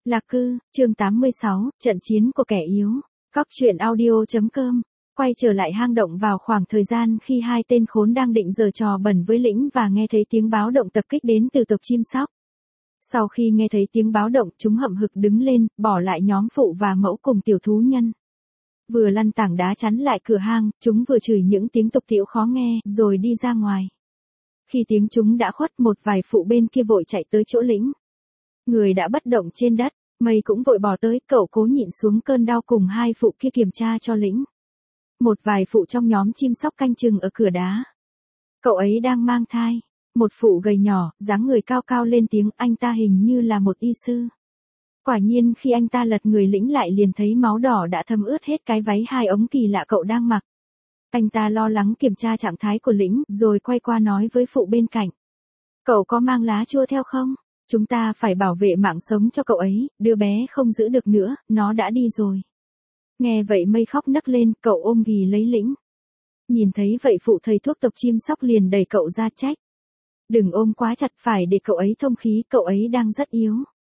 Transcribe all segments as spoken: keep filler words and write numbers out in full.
Lạc Cư, chương tám mươi sáu, trận chiến của kẻ yếu. Cóc truyện audio.com. Quay trở lại hang động vào khoảng thời gian khi hai tên khốn đang định giở trò bẩn với Lĩnh và nghe thấy tiếng báo động tập kích đến từ tộc chim sóc. Sau khi nghe thấy tiếng báo động, chúng hậm hực đứng lên, bỏ lại nhóm phụ và mẫu cùng tiểu thú nhân. Vừa lăn tảng đá chắn lại cửa hang, chúng vừa chửi những tiếng tục tĩu khó nghe, rồi đi ra ngoài. Khi tiếng chúng đã khuất, một vài phụ bên kia vội chạy tới chỗ Lĩnh. Người đã bất động trên đất, Mây cũng vội bỏ tới, cậu cố nhịn xuống cơn đau cùng hai phụ kia kiểm tra cho Lĩnh. Một vài phụ trong nhóm chim sóc canh chừng ở cửa đá. Cậu ấy đang mang thai. Một phụ gầy nhỏ, dáng người cao cao lên tiếng, anh ta hình như là một y sư. Quả nhiên khi anh ta lật người Lĩnh lại liền thấy máu đỏ đã thấm ướt hết cái váy hai ống kỳ lạ cậu đang mặc. Anh ta lo lắng kiểm tra trạng thái của Lĩnh, rồi quay qua nói với phụ bên cạnh. Cậu có mang lá chua theo không? Chúng ta phải bảo vệ mạng sống cho cậu ấy, đứa bé không giữ được nữa, nó đã đi rồi. Nghe vậy Mây khóc nấc lên, cậu ôm ghì lấy Lĩnh. Nhìn thấy vậy phụ thầy thuốc tộc chim sóc liền đẩy cậu ra trách. Đừng ôm quá chặt, phải để cậu ấy thông khí, cậu ấy đang rất yếu.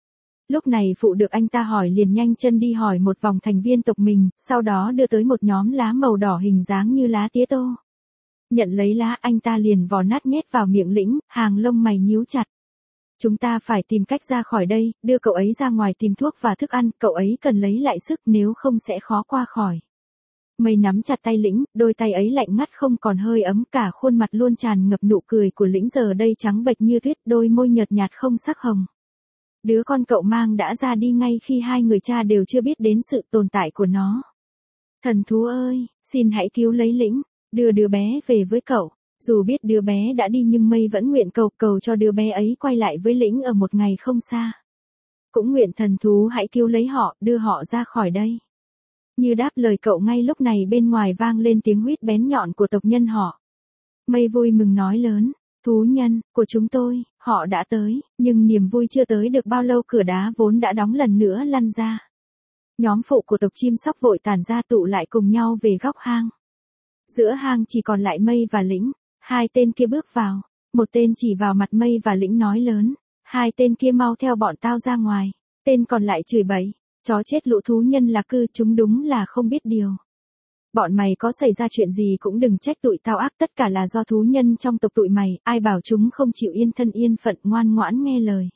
Lúc này phụ được anh ta hỏi liền nhanh chân đi hỏi một vòng thành viên tộc mình, sau đó đưa tới một nhóm lá màu đỏ hình dáng như lá tía tô. Nhận lấy lá, anh ta liền vò nát nhét vào miệng Lĩnh, hàng lông mày nhíu chặt. Chúng ta phải tìm cách ra khỏi đây, đưa cậu ấy ra ngoài tìm thuốc và thức ăn, cậu ấy cần lấy lại sức nếu không sẽ khó qua khỏi. Mây nắm chặt tay Lĩnh, đôi tay ấy lạnh ngắt không còn hơi ấm, cả khuôn mặt luôn tràn ngập nụ cười của Lĩnh giờ đây trắng bệch như tuyết, đôi môi nhợt nhạt không sắc hồng. Đứa con cậu mang đã ra đi ngay khi hai người cha đều chưa biết đến sự tồn tại của nó. Thần thú ơi, xin hãy cứu lấy Lĩnh, đưa đứa bé về với cậu. Dù biết đứa bé đã đi nhưng Mây vẫn nguyện cầu cầu cho đứa bé ấy quay lại với Lĩnh ở một ngày không xa. Cũng nguyện thần thú hãy cứu lấy họ, đưa họ ra khỏi đây. Như đáp lời cậu ngay lúc này bên ngoài vang lên tiếng huýt bén nhọn của tộc nhân họ. Mây vui mừng nói lớn, thú nhân của chúng tôi, họ đã tới, nhưng niềm vui chưa tới được bao lâu cửa đá vốn đã đóng lần nữa lăn ra. Nhóm phụ của tộc chim sóc vội tản ra tụ lại cùng nhau về góc hang. Giữa hang chỉ còn lại Mây và Lĩnh. Hai tên kia bước vào, một tên chỉ vào mặt Mây và Lĩnh nói lớn, hai tên kia mau theo bọn tao ra ngoài, tên còn lại chửi bậy, chó chết lũ thú nhân Lạc Cư, chúng đúng là không biết điều. Bọn mày có xảy ra chuyện gì cũng đừng trách tụi tao ác, tất cả là do thú nhân trong tộc tụi mày, ai bảo chúng không chịu yên thân yên phận ngoan ngoãn nghe lời.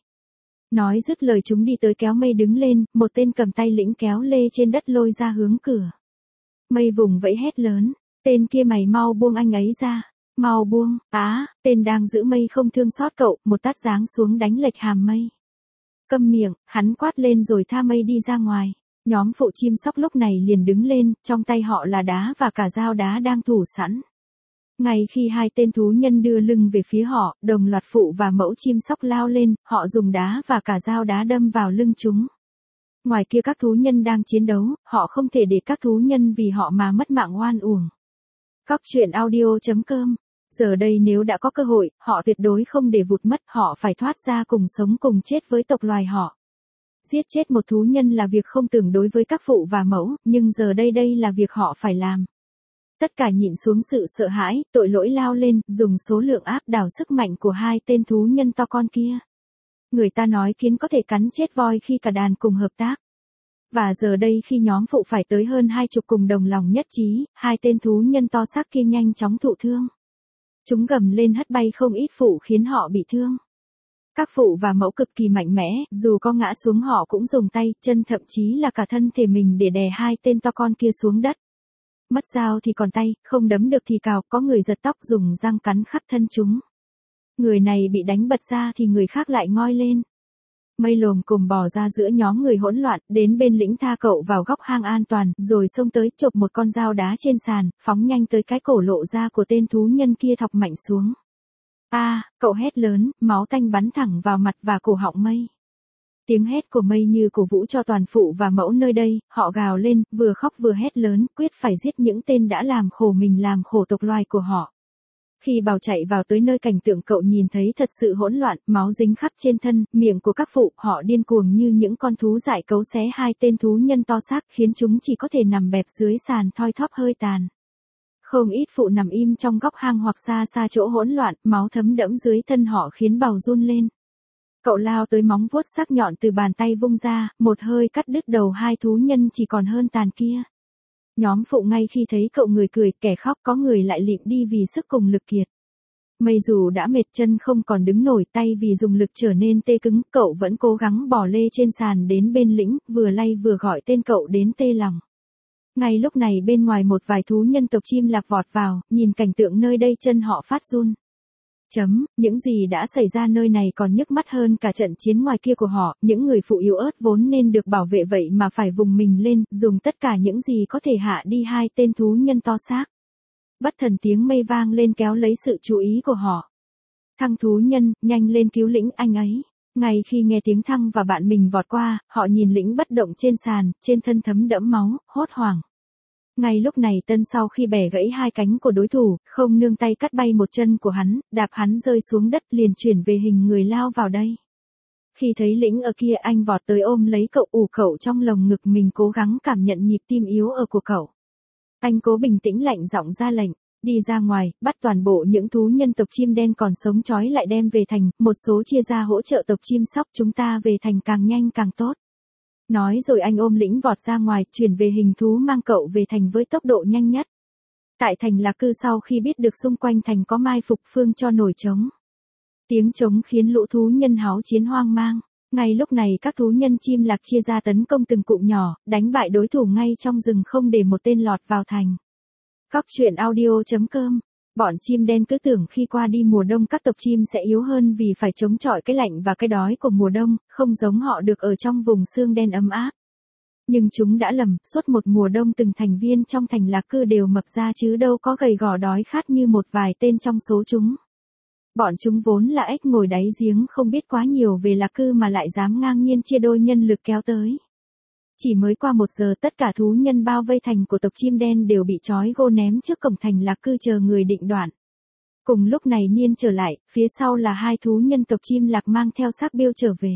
Nói dứt lời chúng đi tới kéo Mây đứng lên, một tên cầm tay Lĩnh kéo lê trên đất lôi ra hướng cửa. Mây vùng vẫy hét lớn, tên kia mày mau buông anh ấy ra. Mau buông, á, tên đang giữ Mây không thương xót cậu, một tát giáng xuống đánh lệch hàm Mây. Câm miệng, hắn quát lên rồi tha Mây đi ra ngoài. Nhóm phụ chim sóc lúc này liền đứng lên, trong tay họ là đá và cả dao đá đang thủ sẵn. Ngay khi hai tên thú nhân đưa lưng về phía họ, đồng loạt phụ và mẫu chim sóc lao lên, họ dùng đá và cả dao đá đâm vào lưng chúng. Ngoài kia các thú nhân đang chiến đấu, họ không thể để các thú nhân vì họ mà mất mạng oan uổng. Cóc truyện audio.com. Giờ đây nếu đã có cơ hội, họ tuyệt đối không để vụt mất, họ phải thoát ra cùng sống cùng chết với tộc loài họ. Giết chết một thú nhân là việc không tưởng đối với các phụ và mẫu, nhưng giờ đây đây là việc họ phải làm. Tất cả nhịn xuống sự sợ hãi, tội lỗi lao lên, dùng số lượng áp đảo sức mạnh của hai tên thú nhân to con kia. Người ta nói kiến có thể cắn chết voi khi cả đàn cùng hợp tác. Và giờ đây khi nhóm phụ phải tới hơn hai chục cùng đồng lòng nhất trí, hai tên thú nhân to xác kia nhanh chóng thụ thương. Chúng gầm lên hất bay không ít phụ khiến họ bị thương. Các phụ và mẫu cực kỳ mạnh mẽ, dù có ngã xuống họ cũng dùng tay, chân thậm chí là cả thân thể mình để đè hai tên to con kia xuống đất. Mất dao thì còn tay, không đấm được thì cào, có người giật tóc dùng răng cắn khắp thân chúng. Người này bị đánh bật ra thì người khác lại ngoi lên. Mây lồm cồm bò ra giữa nhóm người hỗn loạn, đến bên Lĩnh tha cậu vào góc hang an toàn, rồi xông tới chộp một con dao đá trên sàn, phóng nhanh tới cái cổ lộ ra của tên thú nhân kia thọc mạnh xuống. A, à, cậu hét lớn, máu tanh bắn thẳng vào mặt và cổ họng Mây. Tiếng hét của Mây như cổ vũ cho toàn phụ và mẫu nơi đây, họ gào lên, vừa khóc vừa hét lớn, quyết phải giết những tên đã làm khổ mình làm khổ tộc loài của họ. Khi bào chạy vào tới nơi cảnh tượng cậu nhìn thấy thật sự hỗn loạn, máu dính khắp trên thân, miệng của các phụ, họ điên cuồng như những con thú dại cấu xé hai tên thú nhân to xác khiến chúng chỉ có thể nằm bẹp dưới sàn thoi thóp hơi tàn. Không ít phụ nằm im trong góc hang hoặc xa xa chỗ hỗn loạn, máu thấm đẫm dưới thân họ khiến bào run lên. Cậu lao tới, móng vuốt sắc nhọn từ bàn tay vung ra, một hơi cắt đứt đầu hai thú nhân chỉ còn hơn tàn kia. Nhóm phụ ngay khi thấy cậu, người cười, kẻ khóc, có người lại lịm đi vì sức cùng lực kiệt. Mây dù đã mệt, chân không còn đứng nổi, tay vì dùng lực trở nên tê cứng, cậu vẫn cố gắng bò lê trên sàn đến bên lĩnh, vừa lay vừa gọi tên cậu đến tê lòng. Ngay lúc này bên ngoài một vài thú nhân tộc chim lạc vọt vào, nhìn cảnh tượng nơi đây chân họ phát run. Chấm, những gì đã xảy ra nơi này còn nhức mắt hơn cả trận chiến ngoài kia của họ, những người phụ yếu ớt vốn nên được bảo vệ vậy mà phải vùng mình lên, dùng tất cả những gì có thể hạ đi hai tên thú nhân to xác. Bất thần tiếng mây vang lên kéo lấy sự chú ý của họ. Thăng thú nhân, nhanh lên cứu lĩnh anh ấy. Ngay khi nghe tiếng Thăng và bạn mình vọt qua, họ nhìn lĩnh bất động trên sàn, trên thân thấm đẫm máu, hốt hoảng. Ngay lúc này Tân sau khi bẻ gãy hai cánh của đối thủ, không nương tay cắt bay một chân của hắn, đạp hắn rơi xuống đất, liền chuyển về hình người lao vào đây. Khi thấy lĩnh ở kia, anh vọt tới ôm lấy cậu, ủ cậu trong lồng ngực mình, cố gắng cảm nhận nhịp tim yếu ở của cậu. Anh cố bình tĩnh, lạnh giọng ra lệnh, đi ra ngoài, bắt toàn bộ những thú nhân tộc chim đen còn sống trói lại đem về thành, một số chia ra hỗ trợ tộc chim sóc chúng ta về thành càng nhanh càng tốt. Nói rồi anh ôm lĩnh vọt ra ngoài, chuyển về hình thú, mang cậu về thành với tốc độ nhanh nhất. Tại thành Lạc Cư, sau khi biết được xung quanh thành có mai phục, Phương cho nổi trống. Tiếng trống khiến lũ thú nhân háo chiến hoang mang. Ngay lúc này các thú nhân chim lạc chia ra tấn công từng cụm nhỏ, đánh bại đối thủ ngay trong rừng, không để một tên lọt vào thành. Cóc truyện audio chấm com. Bọn chim đen cứ tưởng khi qua đi mùa đông các tộc chim sẽ yếu hơn vì phải chống chọi cái lạnh và cái đói của mùa đông, không giống họ được ở trong vùng xương đen ấm áp. Nhưng chúng đã lầm, suốt một mùa đông từng thành viên trong thành Lạc Cư đều mập ra chứ đâu có gầy gò đói khát như một vài tên trong số chúng. Bọn chúng vốn là ếch ngồi đáy giếng, không biết quá nhiều về Lạc Cư mà lại dám ngang nhiên chia đôi nhân lực kéo tới. Chỉ mới qua một giờ, tất cả thú nhân bao vây thành của tộc chim đen đều bị trói gô ném trước cổng thành Lạc Cư chờ người định đoạn. Cùng lúc này Niên trở lại, phía sau là hai thú nhân tộc chim lạc mang theo xác Biêu trở về.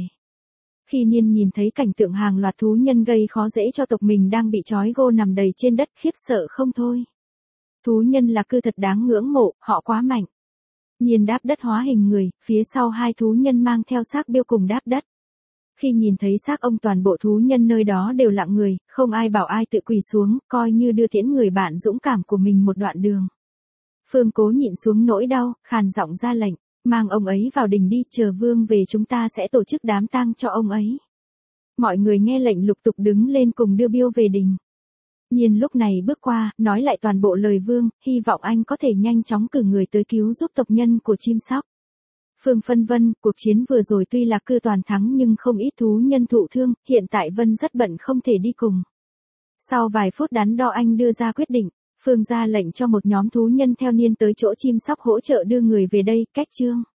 Khi Niên nhìn thấy cảnh tượng hàng loạt thú nhân gây khó dễ cho tộc mình đang bị trói gô nằm đầy trên đất, khiếp sợ không thôi. Thú nhân Lạc Cư thật đáng ngưỡng mộ, họ quá mạnh. Niên đáp đất hóa hình người, phía sau hai thú nhân mang theo xác Biêu cùng đáp đất. Khi nhìn thấy xác ông, toàn bộ thú nhân nơi đó đều lặng người, không ai bảo ai tự quỳ xuống, coi như đưa tiễn người bạn dũng cảm của mình một đoạn đường. Phương cố nhịn xuống nỗi đau, khàn giọng ra lệnh, mang ông ấy vào đình đi, chờ vương về chúng ta sẽ tổ chức đám tang cho ông ấy. Mọi người nghe lệnh lục tục đứng lên cùng đưa Biêu về đình. Nhiên lúc này bước qua, nói lại toàn bộ lời vương, hy vọng anh có thể nhanh chóng cử người tới cứu giúp tộc nhân của chim sóc. Phương phân vân, cuộc chiến vừa rồi tuy Lạc Cư toàn thắng nhưng không ít thú nhân thụ thương, hiện tại Vân rất bận không thể đi cùng. Sau vài phút đắn đo anh đưa ra quyết định, Phương ra lệnh cho một nhóm thú nhân theo Niên tới chỗ chim sóc hỗ trợ đưa người về đây, cách chương.